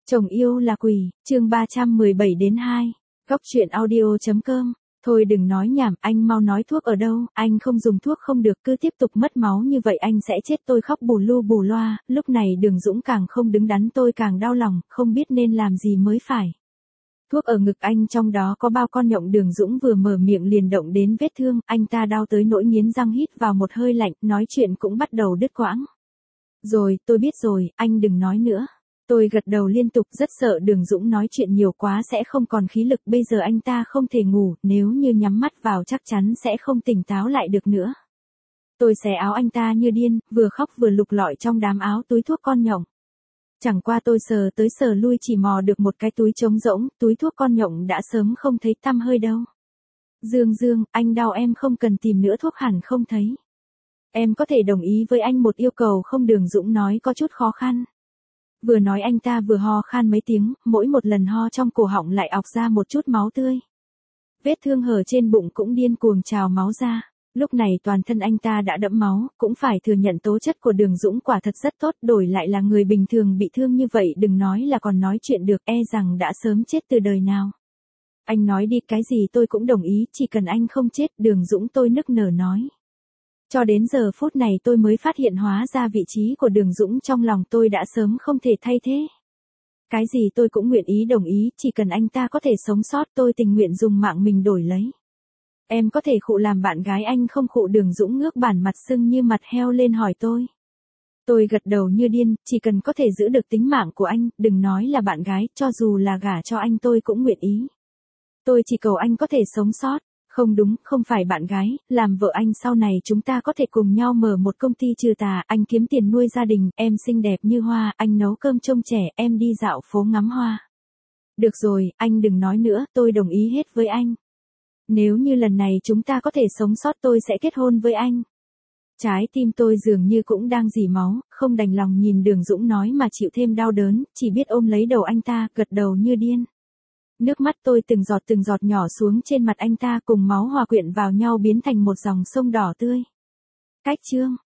Chồng yêu là quỷ, chương 317 đến 2. Góc truyện audio.com. Thôi đừng nói nhảm, anh mau nói thuốc ở đâu, anh không dùng thuốc không được, cứ tiếp tục mất máu như vậy anh sẽ chết. Tôi khóc bù lu bù loa, lúc này Đường Dũng càng không đứng đắn, tôi càng đau lòng, không biết nên làm gì mới phải. Thuốc ở ngực anh trong đó có bao con nhộng. Đường Dũng vừa mở miệng liền động đến vết thương, anh ta đau tới nỗi nghiến răng hít vào một hơi lạnh, nói chuyện cũng bắt đầu đứt quãng. Rồi, tôi biết rồi, anh đừng nói nữa. Tôi gật đầu liên tục, rất sợ Đường Dũng nói chuyện nhiều quá sẽ không còn khí lực, bây giờ anh ta không thể ngủ, nếu như nhắm mắt vào chắc chắn sẽ không tỉnh táo lại được nữa. Tôi xé áo anh ta như điên, vừa khóc vừa lục lọi trong đám áo túi thuốc con nhộng. Chẳng qua tôi sờ tới sờ lui chỉ mò được một cái túi trống rỗng, túi thuốc con nhộng đã sớm không thấy tăm hơi đâu. Dương, anh đau em không cần tìm nữa, thuốc hẳn không thấy. Em có thể đồng ý với anh một yêu cầu không? Đường Dũng nói có chút khó khăn. Vừa nói anh ta vừa ho khan mấy tiếng, mỗi một lần ho trong cổ họng lại ọc ra một chút máu tươi. Vết thương hở trên bụng cũng điên cuồng trào máu ra. Lúc này toàn thân anh ta đã đẫm máu, cũng phải thừa nhận tố chất của Đường Dũng quả thật rất tốt, đổi lại là người bình thường bị thương như vậy đừng nói là còn nói chuyện được, e rằng đã sớm chết từ đời nào. Anh nói đi, cái gì tôi cũng đồng ý, chỉ cần anh không chết. Đường Dũng tôi nức nở nói. Cho đến giờ phút này tôi mới phát hiện hóa ra vị trí của Đường Dũng trong lòng tôi đã sớm không thể thay thế. Cái gì tôi cũng nguyện ý đồng ý, chỉ cần anh ta có thể sống sót tôi tình nguyện dùng mạng mình đổi lấy. Em có thể khụ làm bạn gái anh không khụ? Đường Dũng ngước bản mặt sưng như mặt heo lên hỏi tôi. Tôi gật đầu như điên, chỉ cần có thể giữ được tính mạng của anh, đừng nói là bạn gái, cho dù là gả cho anh tôi cũng nguyện ý. Tôi chỉ cầu anh có thể sống sót. Không đúng, không phải bạn gái, làm vợ anh sau này chúng ta có thể cùng nhau mở một công ty trừ tà, anh kiếm tiền nuôi gia đình, em xinh đẹp như hoa, anh nấu cơm trông trẻ, em đi dạo phố ngắm hoa. Được rồi, anh đừng nói nữa, tôi đồng ý hết với anh. Nếu như lần này chúng ta có thể sống sót tôi sẽ kết hôn với anh. Trái tim tôi dường như cũng đang rỉ máu, không đành lòng nhìn Đường Dũng nói mà chịu thêm đau đớn, chỉ biết ôm lấy đầu anh ta, gật đầu như điên. Nước mắt tôi từng giọt nhỏ xuống trên mặt anh ta cùng máu hòa quyện vào nhau biến thành một dòng sông đỏ tươi. Cách chương